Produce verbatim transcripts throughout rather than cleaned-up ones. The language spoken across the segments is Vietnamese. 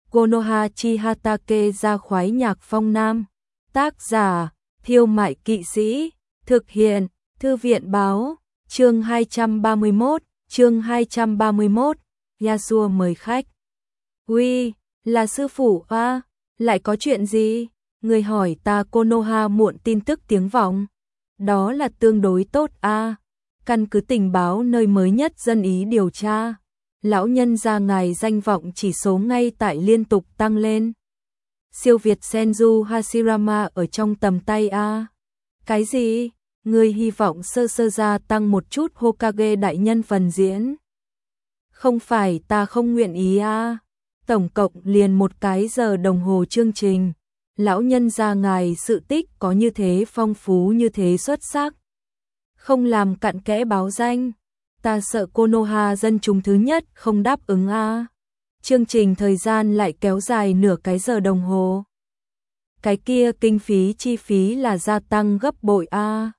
Konoha Chihatake ra khoái nhạc phong nam. Tác giả, Thiêu Mại Kỵ Sĩ. Thực hiện, Thư viện báo. Chương hai trăm ba mươi mốt, chương hai trăm ba mươi mốt, Yasuo mời khách. Uy, là sư phụ à, lại có chuyện gì? Người hỏi ta. Konoha muộn tin tức tiếng vọng. Đó là tương đối tốt à. Căn cứ tình báo nơi mới nhất dân ý điều tra. Lão nhân gia ngài danh vọng chỉ số ngay tại liên tục tăng lên. Siêu Việt Senju Hashirama ở trong tầm tay à. Cái gì? Người hy vọng sơ sơ gia tăng một chút Hokage đại nhân phần diễn. Không phải ta không nguyện ý à. Tổng cộng liền một cái giờ đồng hồ chương trình. Lão nhân gia ngài sự tích có như thế phong phú, như thế xuất sắc. Không làm cặn kẽ báo danh. Ta sợ Konoha dân chúng thứ nhất không đáp ứng à. Chương trình thời gian lại kéo dài nửa cái giờ đồng hồ. Cái kia kinh phí chi phí là gia tăng gấp bội à.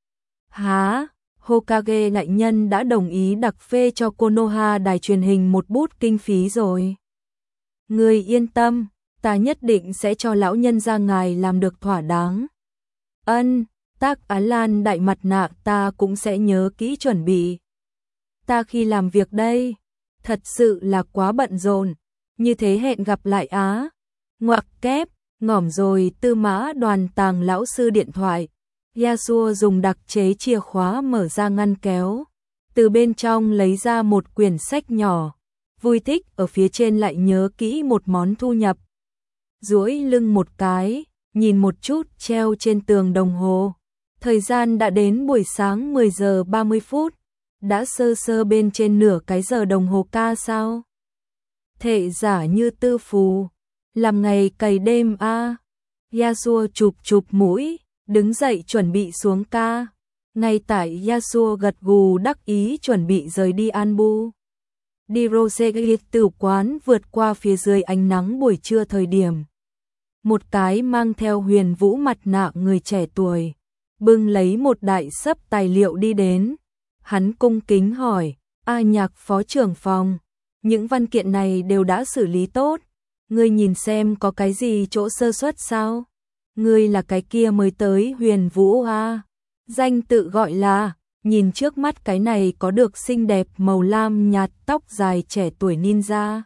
Hả? Hokage đại nhân đã đồng ý đặc phê cho Konoha đài truyền hình một bút kinh phí rồi. Người yên tâm, ta nhất định sẽ cho lão nhân gia ngài làm được thỏa đáng. Ân, Tác Á Lan đại mặt nạ ta cũng sẽ nhớ kỹ chuẩn bị. Ta khi làm việc đây, thật sự là quá bận rộn, như thế hẹn gặp lại á. Ngoặc kép, ngỏm rồi. Tư Mã Đoàn tàng lão sư điện thoại. Yasuo dùng đặc chế chìa khóa mở ra ngăn kéo, từ bên trong lấy ra một quyển sách nhỏ, vui thích ở phía trên lại nhớ kỹ một món thu nhập. Duỗi lưng một cái, nhìn một chút treo trên tường đồng hồ. Thời gian đã đến buổi sáng mười giờ ba mươi phút, đã sơ sơ bên trên nửa cái giờ đồng hồ ca sao. Thể giả như tư phù, làm ngày cày đêm a. À. Yasuo chụp chụp mũi, đứng dậy chuẩn bị xuống ca. Ngay tại Yasuo gật gù đắc ý chuẩn bị rời đi Anbu. Đi Rosegate tử quán vượt qua phía dưới ánh nắng buổi trưa thời điểm. Một cái mang theo Huyền Vũ mặt nạ người trẻ tuổi, bưng lấy một đại xấp tài liệu đi đến. Hắn cung kính hỏi, A Nhạc phó trưởng phòng, những văn kiện này đều đã xử lý tốt. Ngươi nhìn xem có cái gì chỗ sơ suất sao? Ngươi là cái kia mới tới Huyền Vũ à? Danh tự gọi là, nhìn trước mắt cái này có được xinh đẹp màu lam nhạt tóc dài trẻ tuổi ninja.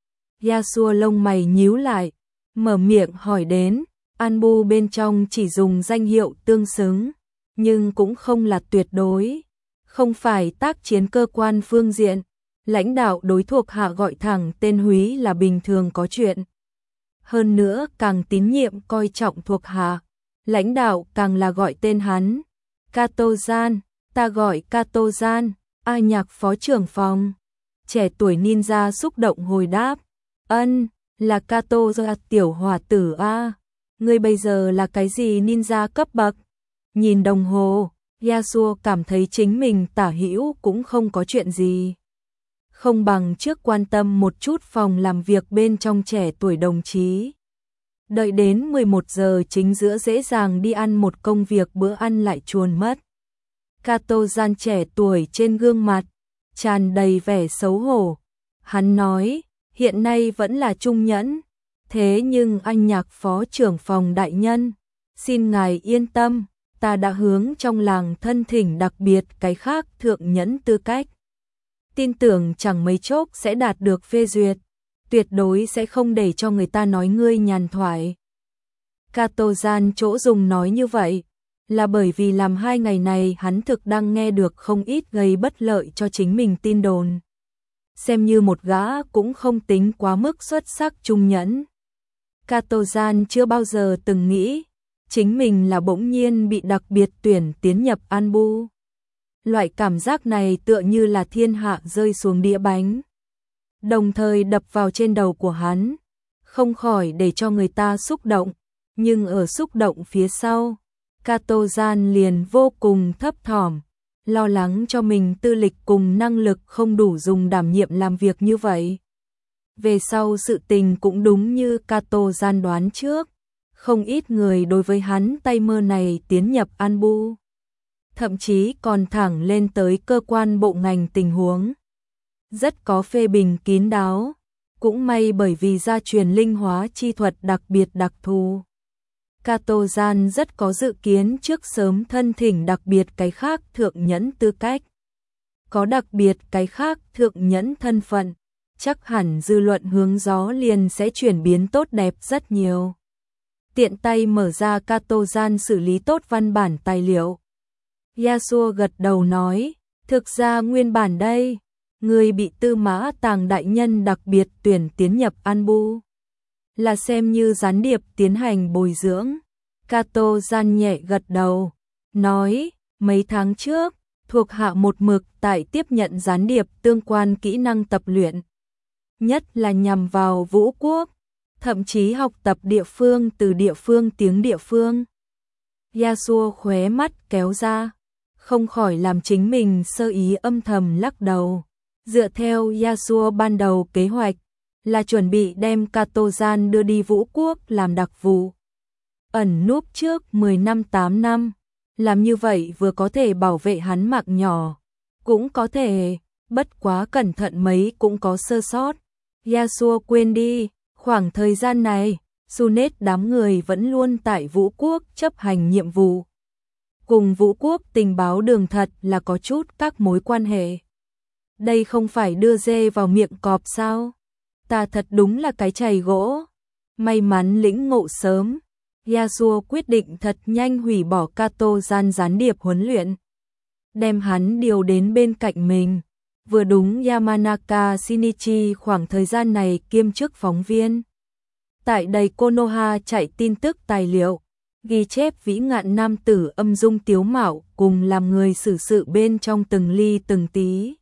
Yasuo lông mày nhíu lại, mở miệng hỏi đến. Anbu bên trong chỉ dùng danh hiệu tương xứng, nhưng cũng không là tuyệt đối. Không phải tác chiến cơ quan phương diện, lãnh đạo đối thuộc hạ gọi thẳng tên Húy là bình thường có chuyện. Hơn nữa càng tín nhiệm coi trọng thuộc hạ, lãnh đạo càng là gọi tên hắn. Kato-san, ta gọi Kato-san. A Nhạc phó trưởng phòng. Trẻ tuổi ninja xúc động hồi đáp. Ân, là Kato-san tiểu hòa tử a. Ngươi bây giờ là cái gì ninja cấp bậc? Nhìn đồng hồ, Yasuo cảm thấy chính mình tả hữu cũng không có chuyện gì. Không bằng trước quan tâm một chút phòng làm việc bên trong trẻ tuổi đồng chí. Đợi đến mười một giờ chính giữa dễ dàng đi ăn một công việc bữa ăn lại chuồn mất. Kato-san trẻ tuổi trên gương mặt tràn đầy vẻ xấu hổ. Hắn nói, hiện nay vẫn là trung nhẫn, thế nhưng anh Nhạc phó trưởng phòng đại nhân, xin ngài yên tâm, ta đã hướng trong làng thân thỉnh đặc biệt cái khác thượng nhẫn tư cách. Tin tưởng chẳng mấy chốc sẽ đạt được phê duyệt, tuyệt đối sẽ không để cho người ta nói ngươi nhàn thoại. Kato-san chỗ dùng nói như vậy, là bởi vì làm hai ngày này hắn thực đang nghe được không ít gây bất lợi cho chính mình tin đồn. Xem như một gã cũng không tính quá mức xuất sắc trung nhẫn. Kato-san chưa bao giờ từng nghĩ, chính mình là bỗng nhiên bị đặc biệt tuyển tiến nhập Anbu. Loại cảm giác này tựa như là thiên hạ rơi xuống đĩa bánh, đồng thời đập vào trên đầu của hắn, không khỏi để cho người ta xúc động. Nhưng ở xúc động phía sau, Kato-san liền vô cùng thấp thỏm, lo lắng cho mình tư lịch cùng năng lực không đủ dùng đảm nhiệm làm việc như vậy. Về sau sự tình cũng đúng như Kato-san đoán trước, không ít người đối với hắn tay mơ này tiến nhập Anbu, thậm chí còn thẳng lên tới cơ quan bộ ngành tình huống. Rất có phê bình kín đáo, Cũng may bởi vì gia truyền linh hóa chi thuật đặc biệt đặc thù. Kato Gian rất có dự kiến trước sớm thân thỉnh đặc biệt cái khác thượng nhẫn tư cách. Có đặc biệt cái khác thượng nhẫn thân phận, chắc hẳn dư luận hướng gió liền sẽ chuyển biến tốt đẹp rất nhiều. Tiện tay mở ra Kato Gian xử lý tốt văn bản tài liệu. Yasuo gật đầu nói, thực ra nguyên bản đây, người bị Tư Mã Tàng đại nhân đặc biệt tuyển tiến nhập Anbu, là xem như gián điệp tiến hành bồi dưỡng. Kato Gian nhẹ gật đầu, nói, mấy tháng trước, thuộc hạ một mực tại tiếp nhận gián điệp tương quan kỹ năng tập luyện. Nhất là nhằm vào vũ quốc, thậm chí học tập địa phương từ địa phương tiếng địa phương. Yasuo khóe mắt kéo ra, không khỏi làm chính mình sơ ý âm thầm lắc đầu. Dựa theo Yasuo ban đầu kế hoạch, là chuẩn bị đem Kato Gian đưa đi vũ quốc làm đặc vụ. Ẩn núp trước mười năm tám năm, làm như vậy vừa có thể bảo vệ hắn mạng nhỏ, cũng có thể, bất quá cẩn thận mấy cũng có sơ sót. Yasuo quên đi, khoảng thời gian này, Sunet đám người vẫn luôn tại vũ quốc chấp hành nhiệm vụ. Cùng vũ quốc tình báo đường thật là có chút các mối quan hệ. Đây không phải đưa dê vào miệng cọp sao? Ta thật đúng là cái chày gỗ. May mắn lĩnh ngộ sớm. Yasuo quyết định thật nhanh hủy bỏ Kato Gian gián điệp huấn luyện. Đem hắn điều đến bên cạnh mình. Vừa đúng Yamanaka Shinichi khoảng thời gian này kiêm chức phóng viên. Tại đầy Konoha chạy tin tức tài liệu, ghi chép vĩ ngạn nam tử âm dung tiếu mạo cùng làm người xử sự bên trong từng ly từng tí.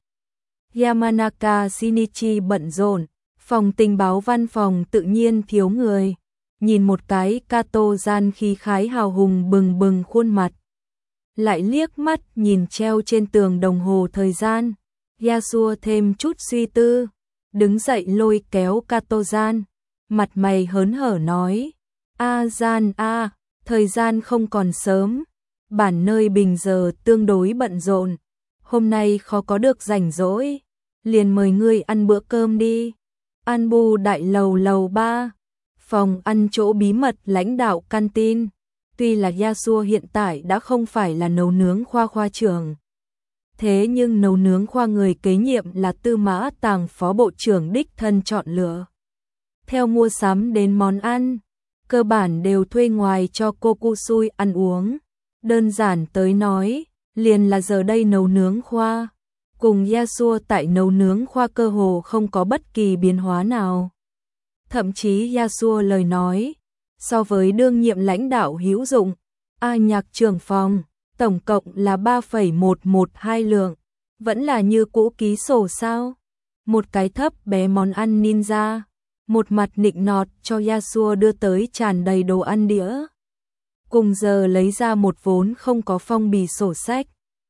Yamanaka Shinichi bận rộn, phòng tình báo văn phòng tự nhiên thiếu người. Nhìn một cái Kato Gian khí khái hào hùng bừng bừng khuôn mặt. Lại liếc mắt nhìn treo trên tường đồng hồ thời gian. Yasuo thêm chút suy tư, đứng dậy lôi kéo Kato Gian, mặt mày hớn hở nói, A Gian a, thời gian không còn sớm, bản nơi bình giờ tương đối bận rộn, hôm nay khó có được rảnh rỗi, liền mời ngươi ăn bữa cơm đi. Anbu đại lầu lầu ba, phòng ăn chỗ bí mật lãnh đạo canteen. Tuy là Yasuo hiện tại đã không phải là nấu nướng khoa khoa trưởng, thế nhưng nấu nướng khoa người kế nhiệm là Tư Mã Tàng phó bộ trưởng đích thân chọn lựa. Theo mua sắm đến món ăn, cơ bản đều thuê ngoài cho Kokusui ăn uống. Đơn giản tới nói, liền là giờ đây nấu nướng khoa. Cùng Yasuo tại nấu nướng khoa cơ hồ không có bất kỳ biến hóa nào. Thậm chí Yasuo lời nói, so với đương nhiệm lãnh đạo hữu dụng, A Nhạc trưởng phòng, tổng cộng là ba phẩy một một hai lượng, vẫn là như cũ ký sổ sao. Một cái thấp bé món ăn ninja, một mặt nịnh nọt cho Yasuo đưa tới tràn đầy đồ ăn đĩa. Cùng giờ lấy ra một vốn không có phong bì sổ sách.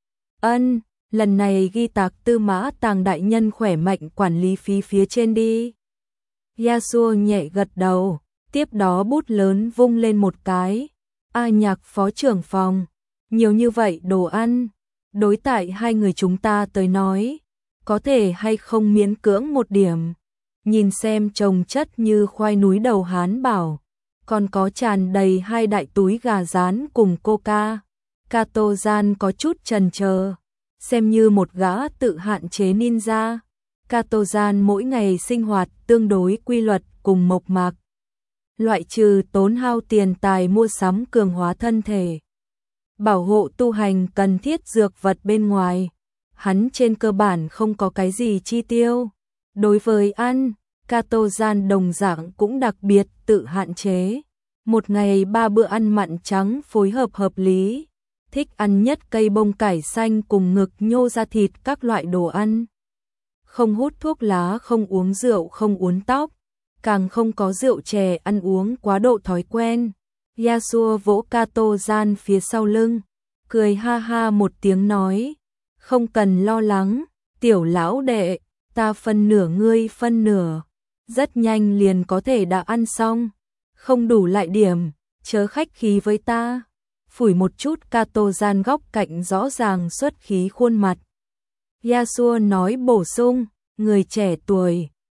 Ân, lần này ghi tạc Tư Mã Tàng đại nhân khỏe mạnh quản lý phí phía trên đi. Yasuo nhẹ gật đầu, tiếp đó bút lớn vung lên một cái. A Nhạc phó trưởng phòng, nhiều như vậy đồ ăn, đối tại hai người chúng ta tới nói, có thể hay không miễn cưỡng một điểm. Nhìn xem trồng chất như khoai núi đầu Hán bảo, còn có tràn đầy hai đại túi gà rán cùng coca. Kato Gian có chút chần chờ, xem như một gã tự hạn chế ninja. Kato Gian mỗi ngày sinh hoạt tương đối quy luật cùng mộc mạc, loại trừ tốn hao tiền tài mua sắm cường hóa thân thể, bảo hộ tu hành cần thiết dược vật bên ngoài, hắn trên cơ bản không có cái gì chi tiêu. Đối với ăn, Kato Gian đồng dạng cũng đặc biệt tự hạn chế. Một ngày ba bữa ăn mặn trắng phối hợp hợp lý, thích ăn nhất cây bông cải xanh cùng ngực nhô ra thịt các loại đồ ăn. Không hút thuốc lá, không uống rượu, không uốn tóc, càng không có rượu chè ăn uống quá độ thói quen. Yasuo vỗ Kato Gian phía sau lưng, cười ha ha một tiếng nói, không cần lo lắng, tiểu lão đệ, ta phân nửa ngươi phân nửa, rất nhanh liền có thể đã ăn xong, không đủ lại điểm, chớ khách khí với ta. Phủi một chút Kato Gian góc cạnh rõ ràng xuất khí khuôn mặt. Yasuo nói bổ sung, người trẻ tuổi,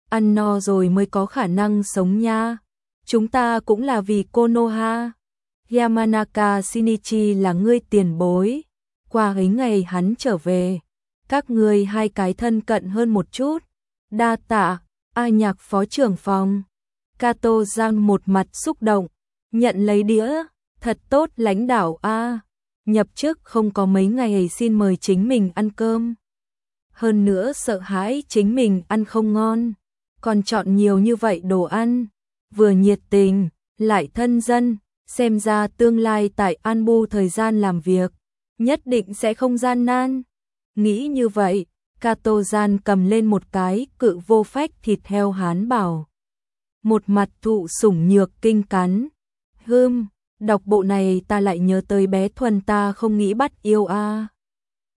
ăn no rồi mới có khả năng sống nha. Chúng ta cũng là vì Konoha. Yamanaka Shinichi là ngươi tiền bối. Qua ấy ngày hắn trở về, các ngươi hai cái thân cận hơn một chút. Đa tạ, A Nhạc phó trưởng phòng. Kato Giang một mặt xúc động, nhận lấy đĩa, thật tốt lãnh đạo A. Nhập chức không có mấy ngày xin mời chính mình ăn cơm. Hơn nữa sợ hãi chính mình ăn không ngon, còn chọn nhiều như vậy đồ ăn, vừa nhiệt tình, lại thân dân, xem ra tương lai tại Anbu thời gian làm việc, nhất định sẽ không gian nan. Nghĩ như vậy, Kato Gian cầm lên một cái cự vô phách thịt heo Hán bảo. Một mặt thụ sủng nhược kinh cắn. Hưm, đọc bộ này ta lại nhớ tới bé Thuần ta không nghĩ bắt yêu a.